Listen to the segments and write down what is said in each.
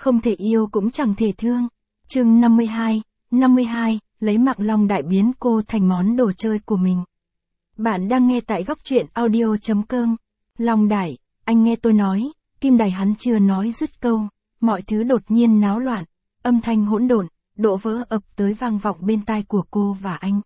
không thể yêu cũng chẳng thể thương. Chương 52, lấy mạng Long Đại biến cô thành món đồ chơi của mình. Bạn đang nghe tại góc truyện audio.com. Long Đại, anh nghe tôi nói, Kim Đài hắn chưa nói dứt câu, mọi thứ đột nhiên náo loạn, âm thanh hỗn độn, đổ vỡ ập tới vang vọng bên tai của cô và anh.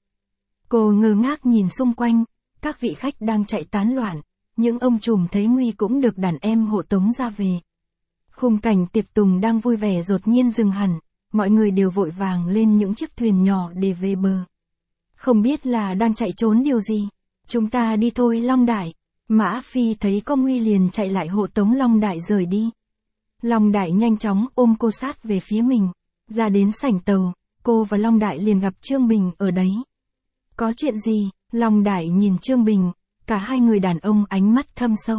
Cô ngơ ngác nhìn xung quanh, các vị khách đang chạy tán loạn, những ông trùm thấy nguy cũng được đàn em hộ tống ra về. Khung cảnh tiệc tùng đang vui vẻ đột nhiên dừng hẳn, mọi người đều vội vàng lên những chiếc thuyền nhỏ để về bờ. Không biết là đang chạy trốn điều gì. Chúng ta đi thôi Long Đại. Mã Phi thấy có nguy liền chạy lại hộ tống Long Đại rời đi. Long Đại nhanh chóng ôm cô sát về phía mình. Ra đến sảnh tàu, cô và Long Đại liền gặp Trương Bình ở đấy. Có chuyện gì? Long Đại nhìn Trương Bình, cả hai người đàn ông ánh mắt thâm sâu.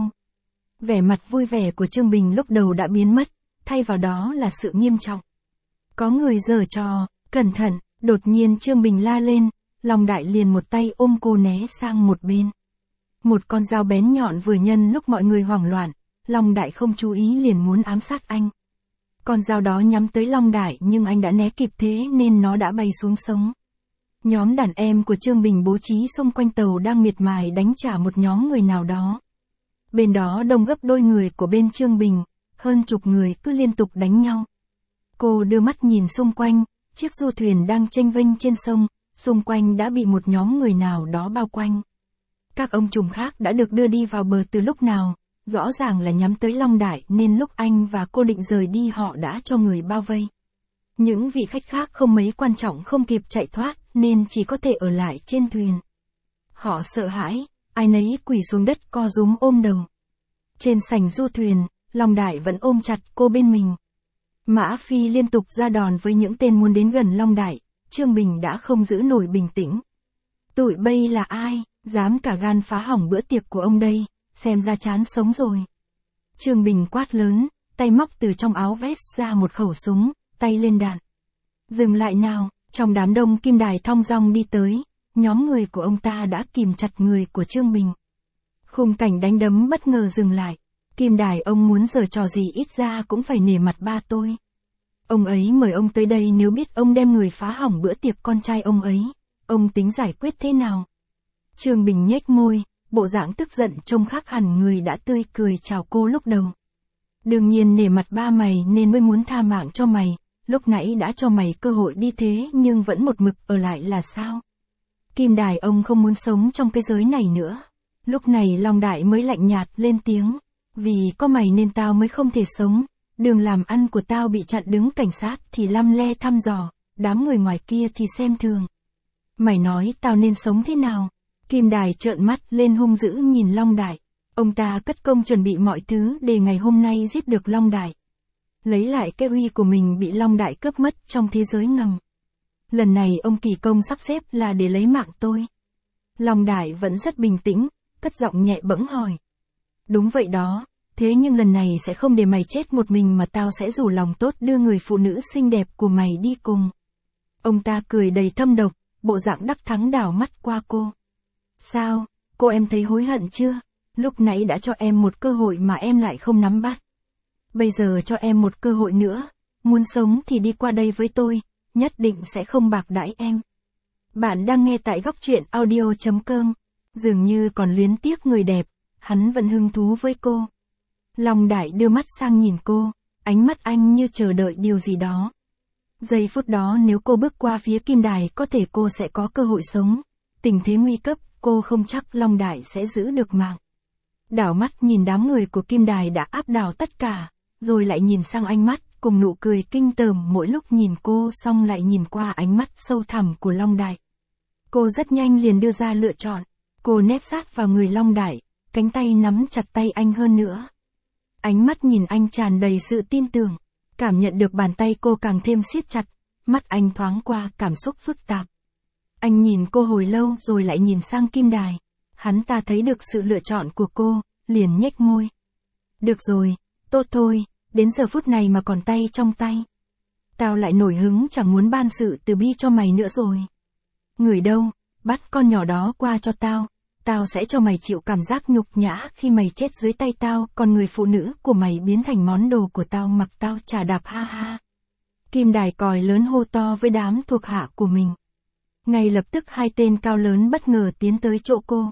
Vẻ mặt vui vẻ của Trương Bình lúc đầu đã biến mất, thay vào đó là sự nghiêm trọng. Có người giở trò, cẩn thận, đột nhiên Trương Bình la lên, Long Đại liền một tay ôm cô né sang một bên. Một con dao bén nhọn vừa nhân lúc mọi người hoảng loạn, Long Đại không chú ý liền muốn ám sát anh. Con dao đó nhắm tới Long Đại nhưng anh đã né kịp thế nên nó đã bay xuống sống. Nhóm đàn em của Trương Bình bố trí xung quanh tàu đang miệt mài đánh trả một nhóm người nào đó. Bên đó đông gấp đôi người của bên Trương Bình, hơn chục người cứ liên tục đánh nhau. Cô đưa mắt nhìn xung quanh, chiếc du thuyền đang chênh vênh trên sông, xung quanh đã bị một nhóm người nào đó bao quanh. Các ông trùm khác đã được đưa đi vào bờ từ lúc nào, rõ ràng là nhắm tới Long Đại nên lúc anh và cô định rời đi họ đã cho người bao vây. Những vị khách khác không mấy quan trọng không kịp chạy thoát nên chỉ có thể ở lại trên thuyền. Họ sợ hãi, ai nấy quỳ xuống đất co rúm ôm đầu. Trên sảnh du thuyền, Long Đại vẫn ôm chặt cô bên mình. Mã Phi liên tục ra đòn với những tên muốn đến gần Long Đại, Trương Bình đã không giữ nổi bình tĩnh. Tụi bây là ai, dám cả gan phá hỏng bữa tiệc của ông đây, xem ra chán sống rồi. Trương Bình quát lớn, tay móc từ trong áo vest ra một khẩu súng, tay lên đạn. Dừng lại nào, trong đám đông Kim Đài thong dong đi tới, nhóm người của ông ta đã kìm chặt người của Trương Bình. Khung cảnh đánh đấm bất ngờ dừng lại. Kim Đài ông muốn giở trò gì ít ra cũng phải nể mặt ba tôi. Ông ấy mời ông tới đây nếu biết ông đem người phá hỏng bữa tiệc con trai ông ấy, ông tính giải quyết thế nào? Trương Bình nhếch môi, bộ dạng tức giận trông khác hẳn người đã tươi cười chào cô lúc đầu. Đương nhiên nể mặt ba mày nên mới muốn tha mạng cho mày, lúc nãy đã cho mày cơ hội đi thế nhưng vẫn một mực ở lại là sao? Kim Đài ông không muốn sống trong cái giới này nữa. Lúc này Long Đại mới lạnh nhạt lên tiếng. Vì có mày nên tao mới không thể sống, đường làm ăn của tao bị chặn đứng cảnh sát thì lăm le thăm dò, đám người ngoài kia thì xem thường. Mày nói tao nên sống thế nào? Kim Đài trợn mắt lên hung dữ nhìn Long Đại. Ông ta cất công chuẩn bị mọi thứ để ngày hôm nay giết được Long Đại. Lấy lại cái uy của mình bị Long Đại cướp mất trong thế giới ngầm. Lần này ông kỳ công sắp xếp là để lấy mạng tôi. Long Đại vẫn rất bình tĩnh, cất giọng nhẹ bẫng hỏi. Đúng vậy đó, thế nhưng lần này sẽ không để mày chết một mình mà tao sẽ rủ lòng tốt đưa người phụ nữ xinh đẹp của mày đi cùng. Ông ta cười đầy thâm độc, bộ dạng đắc thắng đảo mắt qua cô. Sao, cô em thấy hối hận chưa? Lúc nãy đã cho em một cơ hội mà em lại không nắm bắt. Bây giờ cho em một cơ hội nữa, muốn sống thì đi qua đây với tôi, nhất định sẽ không bạc đãi em. Bạn đang nghe tại góc truyện audio.com, dường như còn luyến tiếc người đẹp. Hắn vẫn hứng thú với cô. Long Đại đưa mắt sang nhìn cô, ánh mắt anh như chờ đợi điều gì đó. Giây phút đó nếu cô bước qua phía Kim Đài có thể cô sẽ có cơ hội sống. Tình thế nguy cấp, cô không chắc Long Đại sẽ giữ được mạng. Đảo mắt nhìn đám người của Kim Đài đã áp đảo tất cả, rồi lại nhìn sang ánh mắt, cùng nụ cười kinh tởm mỗi lúc nhìn cô xong lại nhìn qua ánh mắt sâu thẳm của Long Đại. Cô rất nhanh liền đưa ra lựa chọn. Cô nép sát vào người Long Đại. Cánh tay nắm chặt tay anh hơn nữa. Ánh mắt nhìn anh tràn đầy sự tin tưởng. Cảm nhận được bàn tay cô càng thêm siết chặt. Mắt anh thoáng qua cảm xúc phức tạp. Anh nhìn cô hồi lâu rồi lại nhìn sang Kim Đài. Hắn ta thấy được sự lựa chọn của cô, liền nhếch môi. Được rồi, tốt thôi, đến giờ phút này mà còn tay trong tay. Tao lại nổi hứng chẳng muốn ban sự từ bi cho mày nữa rồi. Người đâu, bắt con nhỏ đó qua cho tao. tao sẽ cho mày chịu cảm giác nhục nhã khi mày chết dưới tay tao, còn người phụ nữ của mày biến thành món đồ của tao mặc tao chà đạp ha ha. Kim Đài còi lớn hô to với đám thuộc hạ của mình. Ngay lập tức hai tên cao lớn bất ngờ tiến tới chỗ cô.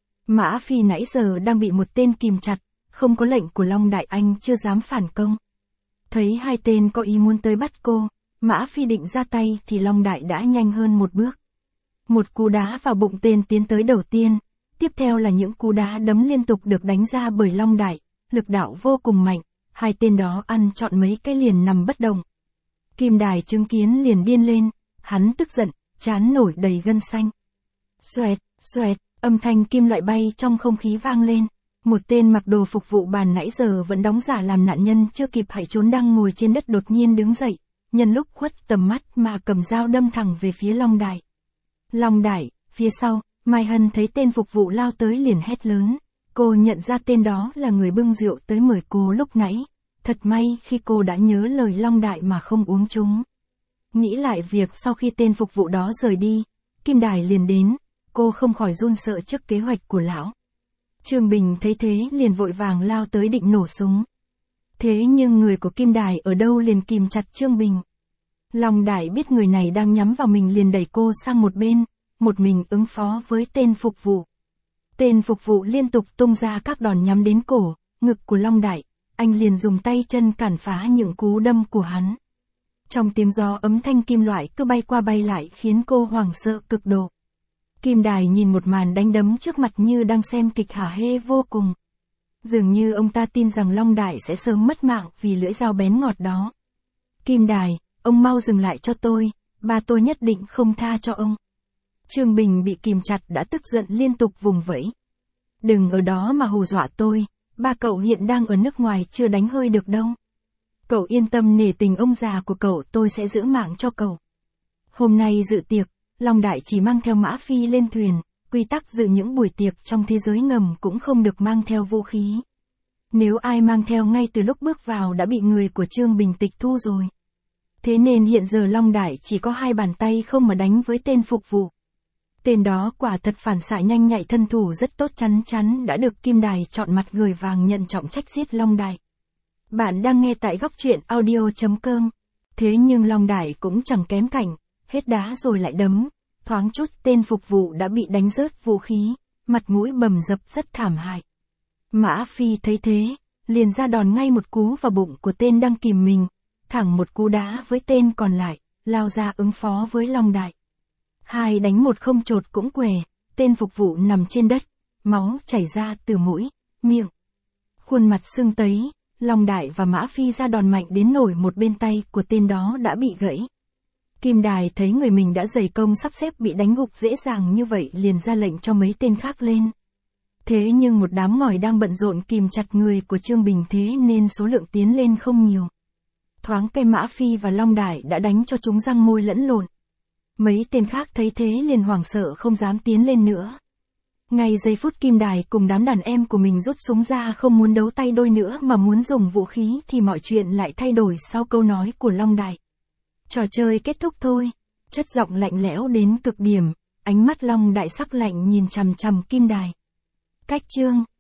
Mã Phi nãy giờ đang bị một tên kìm chặt, không có lệnh của Long Đại anh chưa dám phản công. Thấy hai tên có ý muốn tới bắt cô, Mã Phi định ra tay thì Long Đại đã nhanh hơn một bước. Một cú đá vào bụng tên tiến tới đầu tiên, tiếp theo là những cú đá đấm liên tục được đánh ra bởi Long Đại, lực đạo vô cùng mạnh, hai tên đó ăn trọn mấy cái liền nằm bất động. Kim Đài chứng kiến liền điên lên, hắn tức giận, trán nổi đầy gân xanh. Xoẹt, xoẹt, âm thanh kim loại bay trong không khí vang lên. Một tên mặc đồ phục vụ bàn nãy giờ vẫn đóng giả làm nạn nhân chưa kịp chạy trốn đang ngồi trên đất đột nhiên đứng dậy, nhân lúc khuất tầm mắt mà cầm dao đâm thẳng về phía Long Đại. Long Đại, phía sau, Mai Hân thấy tên phục vụ lao tới liền hét lớn. Cô nhận ra tên đó là người bưng rượu tới mời cô lúc nãy. Thật may khi cô đã nhớ lời Long Đại mà không uống chúng. Nghĩ lại việc sau khi tên phục vụ đó rời đi, Kim Đài liền đến, cô không khỏi run sợ trước kế hoạch của lão. Trương Bình thấy thế liền vội vàng lao tới định nổ súng. Thế nhưng người của Kim Đài ở đâu liền kìm chặt Trương Bình. Long Đại biết người này đang nhắm vào mình liền đẩy cô sang một bên, một mình ứng phó với tên phục vụ. Tên phục vụ liên tục tung ra các đòn nhắm đến cổ, ngực của Long Đại, anh liền dùng tay chân cản phá những cú đâm của hắn. Trong tiếng gió ấm thanh kim loại cứ bay qua bay lại khiến cô hoảng sợ cực độ. Kim Đài nhìn một màn đánh đấm trước mặt như đang xem kịch hả hê vô cùng. Dường như ông ta tin rằng Long Đại sẽ sớm mất mạng vì lưỡi dao bén ngọt đó. Kim Đài, ông mau dừng lại cho tôi, ba tôi nhất định không tha cho ông. Trương Bình bị kìm chặt đã tức giận liên tục vùng vẫy. Đừng ở đó mà hù dọa tôi, ba cậu hiện đang ở nước ngoài chưa đánh hơi được đâu. Cậu yên tâm nể tình ông già của cậu tôi sẽ giữ mạng cho cậu. Hôm nay dự tiệc, Long Đại chỉ mang theo Mã Phi lên thuyền, quy tắc dự những buổi tiệc trong thế giới ngầm cũng không được mang theo vũ khí. Nếu ai mang theo ngay từ lúc bước vào đã bị người của Trương Bình tịch thu rồi. Thế nên hiện giờ Long Đại chỉ có hai bàn tay không mà đánh với tên phục vụ. Tên đó quả thật phản xạ nhanh nhạy thân thủ rất tốt, chắn chắn đã được Kim Đài chọn mặt gửi vàng nhận trọng trách giết Long Đại. Bạn đang nghe tại góc truyện audio.com. Thế nhưng Long Đại cũng chẳng kém cạnh, hết đá rồi lại đấm, thoáng chút tên phục vụ đã bị đánh rớt vũ khí, mặt mũi bầm dập rất thảm hại. Mã Phi thấy thế, liền ra đòn ngay một cú vào bụng của tên đang kìm mình, thẳng một cú đá với tên còn lại, lao ra ứng phó với Long Đại. Hai đánh một không chột cũng què, tên phục vụ nằm trên đất, máu chảy ra từ mũi, miệng, khuôn mặt sưng tấy. Long Đại và Mã Phi ra đòn mạnh đến nổi một bên tay của tên đó đã bị gãy. Kim Đài thấy người mình đã dày công sắp xếp bị đánh gục dễ dàng như vậy liền ra lệnh cho mấy tên khác lên. Thế nhưng một đám ngòi đang bận rộn kìm chặt người của Trương Bình thế nên số lượng tiến lên không nhiều. Thoáng cây Mã Phi và Long Đại đã đánh cho chúng răng môi lẫn lộn. Mấy tên khác thấy thế liền hoảng sợ không dám tiến lên nữa. Ngay giây phút Kim Đài cùng đám đàn em của mình rút súng ra không muốn đấu tay đôi nữa mà muốn dùng vũ khí thì mọi chuyện lại thay đổi sau câu nói của Long Đại. Trò chơi kết thúc thôi. Chất giọng lạnh lẽo đến cực điểm, ánh mắt Long Đại sắc lạnh nhìn chằm chằm Kim Đài. Cách chương